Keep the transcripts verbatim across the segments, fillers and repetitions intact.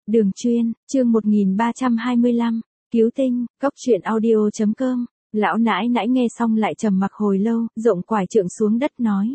Đường chuyên, chương một nghìn ba trăm hai mươi lăm, cứu tinh, cốc truyện audio chấm com. Lão nãi nãi nghe xong lại trầm mặc hồi lâu, rộng quải trượng xuống đất nói.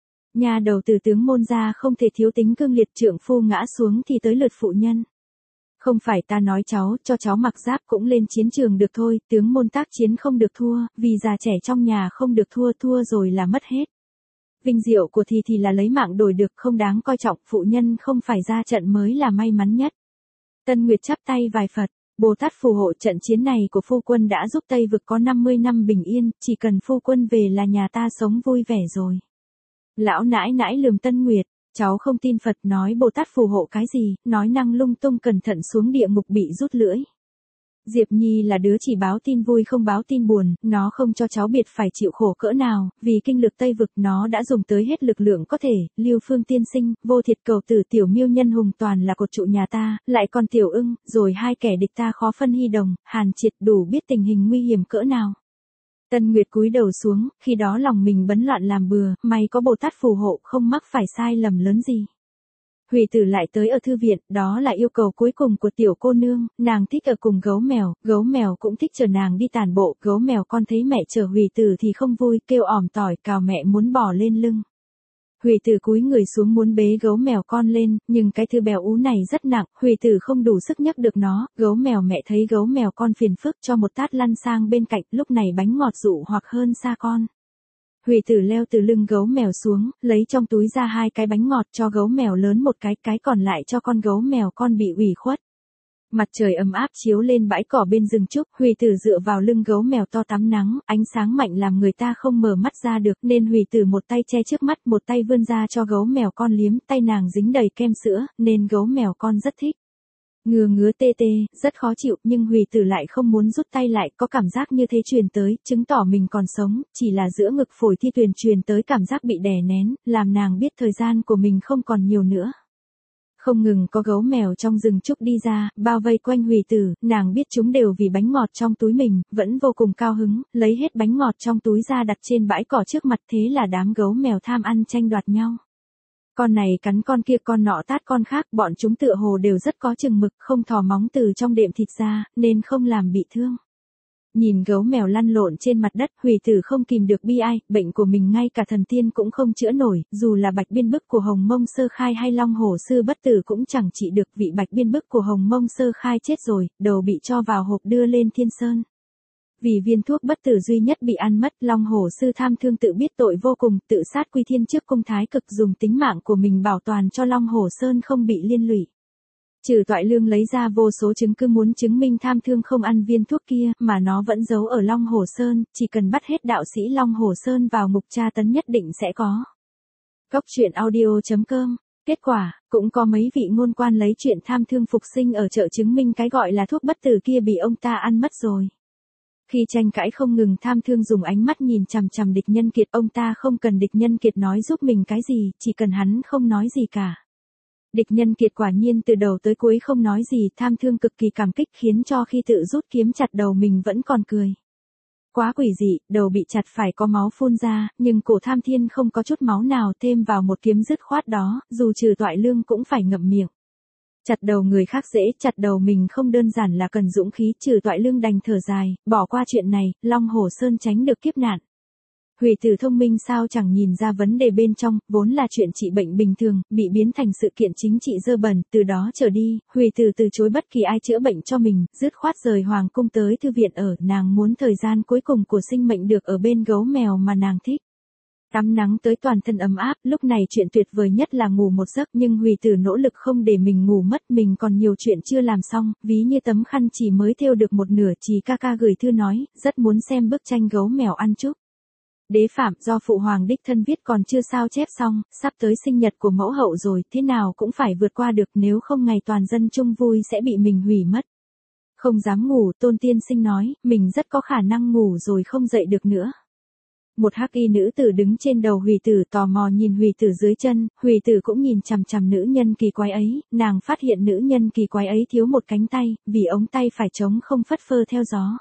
Nhà đầu từ tướng môn ra không thể thiếu tính cương liệt, trượng phu ngã xuống thì tới lượt phụ nhân. Không phải ta nói cháu, cho cháu mặc giáp cũng lên chiến trường được thôi, tướng môn tác chiến không được thua, vì già trẻ trong nhà không được thua, thua rồi là mất hết. Vinh diệu của thì thì là lấy mạng đổi được, không đáng coi trọng, phụ nhân không phải ra trận mới là may mắn nhất. Tân Nguyệt chắp tay vài Phật, Bồ Tát phù hộ trận chiến này của phu quân đã giúp Tây Vực có năm mươi năm bình yên, chỉ cần phu quân về là nhà ta sống vui vẻ rồi. Lão nãi nãi lườm Tân Nguyệt, cháu không tin Phật, nói Bồ Tát phù hộ cái gì, nói năng lung tung, cẩn thận xuống địa ngục bị rút lưỡi. Diệp Nhi là đứa chỉ báo tin vui không báo tin buồn, nó không cho cháu biết phải chịu khổ cỡ nào, vì kinh lược Tây Vực nó đã dùng tới hết lực lượng có thể, Lưu Phương tiên sinh, Vô Thiệt cầu tử, Tiểu Miêu Nhân Hùng toàn là cột trụ nhà ta, lại còn Tiểu Ưng, rồi hai kẻ địch ta khó phân hy đồng, Hàn Triệt đủ biết tình hình nguy hiểm cỡ nào. Tân Nguyệt cúi đầu xuống, khi đó lòng mình bấn loạn làm bừa, may có Bồ Tát phù hộ, không mắc phải sai lầm lớn gì. Hủy Tử lại tới ở thư viện, đó là yêu cầu cuối cùng của tiểu cô nương, nàng thích ở cùng gấu mèo, gấu mèo cũng thích chờ nàng đi tàn bộ, gấu mèo con thấy mẹ chờ Hủy Tử thì không vui, kêu ỏm tỏi, cào mẹ muốn bò lên lưng. Hủy Tử cúi người xuống muốn bế gấu mèo con lên, nhưng cái thư bèo ú này rất nặng, Hủy Tử không đủ sức nhấc được nó, gấu mèo mẹ thấy gấu mèo con phiền phức cho một tát lăn sang bên cạnh, lúc này bánh ngọt dụ hoặc hơn xa con. Hủy Tử leo từ lưng gấu mèo xuống, lấy trong túi ra hai cái bánh ngọt cho gấu mèo lớn một cái, cái còn lại cho con gấu mèo con bị ủy khuất. Mặt trời ấm áp chiếu lên bãi cỏ bên rừng trúc, Hủy Tử dựa vào lưng gấu mèo to tắm nắng, ánh sáng mạnh làm người ta không mở mắt ra được, nên Hủy Tử một tay che trước mắt, một tay vươn ra cho gấu mèo con liếm, tay nàng dính đầy kem sữa, nên gấu mèo con rất thích. Ngừa ngứa tê tê, rất khó chịu, nhưng Hủy Tử lại không muốn rút tay lại, có cảm giác như thế truyền tới, chứng tỏ mình còn sống, chỉ là giữa ngực phổi Thi Tuyền truyền tới cảm giác bị đè nén, làm nàng biết thời gian của mình không còn nhiều nữa. Không ngừng có gấu mèo trong rừng trúc đi ra, bao vây quanh Hủy Tử, nàng biết chúng đều vì bánh ngọt trong túi mình, vẫn vô cùng cao hứng, lấy hết bánh ngọt trong túi ra đặt trên bãi cỏ trước mặt, thế là đám gấu mèo tham ăn tranh đoạt nhau. Con này cắn con kia, con nọ tát con khác, bọn chúng tựa hồ đều rất có chừng mực, không thò móng từ trong đệm thịt ra, nên không làm bị thương. Nhìn gấu mèo lăn lộn trên mặt đất, Hủy Tử không kìm được bi ai, bệnh của mình ngay cả thần tiên cũng không chữa nổi, dù là Bạch Biên Bức của Hồng Mông Sơ Khai hay Long Hổ Sư Bất Tử cũng chẳng trị được, vị Bạch Biên Bức của Hồng Mông Sơ Khai chết rồi, đầu bị cho vào hộp đưa lên Thiên Sơn. Vì viên thuốc bất tử duy nhất bị ăn mất, Long Hổ Sư tham thương tự biết tội vô cùng, tự sát quy thiên trước cung Thái Cực, dùng tính mạng của mình bảo toàn cho Long Hổ Sơn không bị liên lụy. Trừ Toại Lương lấy ra vô số chứng cứ muốn chứng minh tham thương không ăn viên thuốc kia, mà nó vẫn giấu ở Long Hổ Sơn, chỉ cần bắt hết đạo sĩ Long Hổ Sơn vào ngục tra tấn nhất định sẽ có. Cốc truyện audio chấm com. Kết quả, cũng có mấy vị ngôn quan lấy chuyện tham thương phục sinh ở chợ chứng minh cái gọi là thuốc bất tử kia bị ông ta ăn mất rồi. Khi tranh cãi không ngừng, tham thương dùng ánh mắt nhìn chằm chằm Địch Nhân Kiệt, ông ta không cần Địch Nhân Kiệt nói giúp mình cái gì, chỉ cần hắn không nói gì cả. Địch Nhân Kiệt quả nhiên từ đầu tới cuối không nói gì, tham thương cực kỳ cảm kích, khiến cho khi tự rút kiếm chặt đầu mình vẫn còn cười. Quá quỷ dị, đầu bị chặt phải có máu phun ra, nhưng cổ Tham Thiên không có chút máu nào, thêm vào một kiếm dứt khoát đó, dù Trừ Toại Lương cũng phải ngậm miệng. Chặt đầu người khác dễ, chặt đầu mình không đơn giản là cần dũng khí, Trừ Toại Lương đành thở dài, bỏ qua chuyện này, Long Hổ Sơn tránh được kiếp nạn. Hủy Tử thông minh sao chẳng nhìn ra vấn đề bên trong, vốn là chuyện trị bệnh bình thường, bị biến thành sự kiện chính trị dơ bẩn, từ đó trở đi, Hủy Tử từ chối bất kỳ ai chữa bệnh cho mình, dứt khoát rời hoàng cung tới thư viện ở, nàng muốn thời gian cuối cùng của sinh mệnh được ở bên gấu mèo mà nàng thích. Tắm nắng tới toàn thân ấm áp, lúc này chuyện tuyệt vời nhất là ngủ một giấc, nhưng Hủy Tử nỗ lực không để mình ngủ mất, mình còn nhiều chuyện chưa làm xong, ví như tấm khăn chỉ mới thêu được một nửa, Chí ca ca gửi thư nói, rất muốn xem bức tranh gấu mèo ăn chúc. Đế Phạm do phụ hoàng đích thân viết còn chưa sao chép xong, sắp tới sinh nhật của mẫu hậu rồi, thế nào cũng phải vượt qua được, nếu không ngày toàn dân chung vui sẽ bị mình hủy mất. Không dám ngủ, Tôn Tiên Sinh nói, mình rất có khả năng ngủ rồi không dậy được nữa. Một hắc y nữ tử đứng trên đầu Hủy Tử, tò mò nhìn Hủy Tử dưới chân, Hủy Tử cũng nhìn chằm chằm nữ nhân kỳ quái ấy, nàng phát hiện nữ nhân kỳ quái ấy thiếu một cánh tay, vì ống tay phải trống không phất phơ theo gió.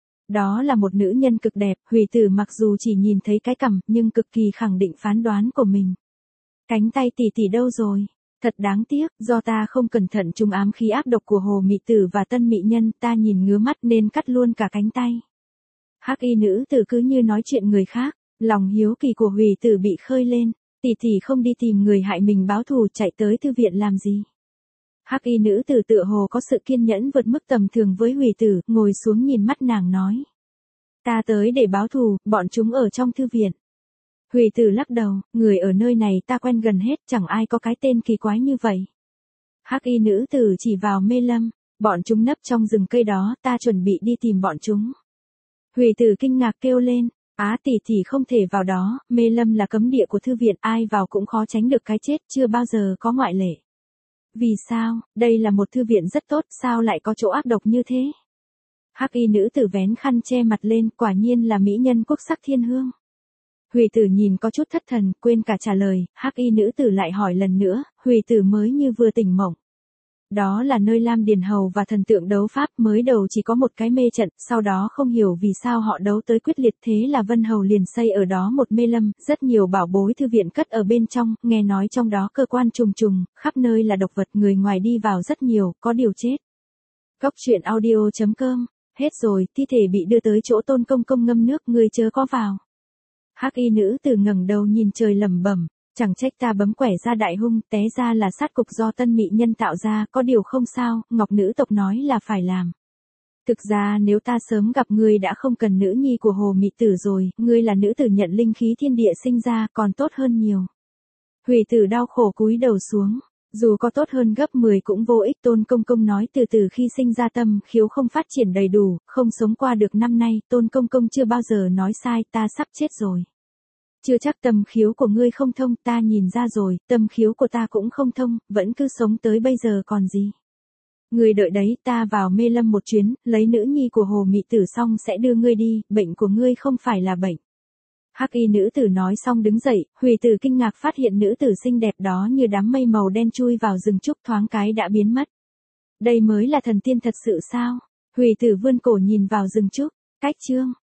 Đó là một nữ nhân cực đẹp, Hủy Tử mặc dù chỉ nhìn thấy cái cằm, nhưng cực kỳ khẳng định phán đoán của mình. Cánh tay tỷ tỷ đâu rồi? Thật đáng tiếc, do ta không cẩn thận trúng ám khí ác độc của hồ mị tử và tân mị nhân, ta nhìn ngứa mắt nên cắt luôn cả cánh tay. Hắc y nữ tử cứ như nói chuyện người khác, lòng hiếu kỳ của Hủy Tử bị khơi lên, tỷ tỷ không đi tìm người hại mình báo thù chạy tới thư viện làm gì. Hắc y nữ tử tựa hồ có sự kiên nhẫn vượt mức tầm thường với Hủy Tử, ngồi xuống nhìn mắt nàng nói. Ta tới để báo thù, bọn chúng ở trong thư viện. Hủy Tử lắc đầu, người ở nơi này ta quen gần hết, chẳng ai có cái tên kỳ quái như vậy. Hắc y nữ tử chỉ vào Mê Lâm, bọn chúng nấp trong rừng cây đó, ta chuẩn bị đi tìm bọn chúng. Hủy Tử kinh ngạc kêu lên, á tỷ tỷ không thể vào đó, Mê Lâm là cấm địa của thư viện, ai vào cũng khó tránh được cái chết, chưa bao giờ có ngoại lệ. Vì sao, đây là một thư viện rất tốt, sao lại có chỗ ác độc như thế? Hắc y nữ tử vén khăn che mặt lên, quả nhiên là mỹ nhân quốc sắc thiên hương. Hủy Tử nhìn có chút thất thần, quên cả trả lời, Hắc y nữ tử lại hỏi lần nữa, Hủy Tử mới như vừa tỉnh mộng. Đó là nơi Lam Điền Hầu và thần tượng đấu pháp, mới đầu chỉ có một cái mê trận, sau đó không hiểu vì sao họ đấu tới quyết liệt, thế là Vân Hầu liền xây ở đó một mê lâm, rất nhiều bảo bối thư viện cất ở bên trong, nghe nói trong đó cơ quan trùng trùng, khắp nơi là độc vật, người ngoài đi vào rất nhiều, có điều chết. Cốc truyện audio chấm com, hết rồi, thi thể bị đưa tới chỗ Tôn Công Công ngâm nước, người chớ có vào. Hắc y nữ tử ngẩng đầu nhìn trời lẩm bẩm, chẳng trách ta bấm quẻ ra đại hung, té ra là sát cục do tân mị nhân tạo ra, có điều không sao, Ngọc nữ tộc nói là phải làm. Thực ra nếu ta sớm gặp ngươi đã không cần nữ nhi của hồ mị tử rồi, ngươi là nữ tử nhận linh khí thiên địa sinh ra, còn tốt hơn nhiều. Hủy Tử đau khổ cúi đầu xuống, dù có tốt hơn gấp mười cũng vô ích. Tôn Công Công nói từ từ khi sinh ra tâm khiếu không phát triển đầy đủ, không sống qua được năm nay, Tôn Công Công chưa bao giờ nói sai, ta sắp chết rồi. Chưa chắc tâm khiếu của ngươi không thông, ta nhìn ra rồi, tâm khiếu của ta cũng không thông, vẫn cứ sống tới bây giờ còn gì. Ngươi đợi đấy, ta vào mê lâm một chuyến, lấy nữ nhi của hồ mị tử xong sẽ đưa ngươi đi, bệnh của ngươi không phải là bệnh. Hắc y nữ tử nói xong đứng dậy, Hủy Tử kinh ngạc phát hiện nữ tử xinh đẹp đó như đám mây màu đen chui vào rừng trúc thoáng cái đã biến mất. Đây mới là thần tiên thật sự sao? Hủy Tử vươn cổ nhìn vào rừng trúc, cách chương.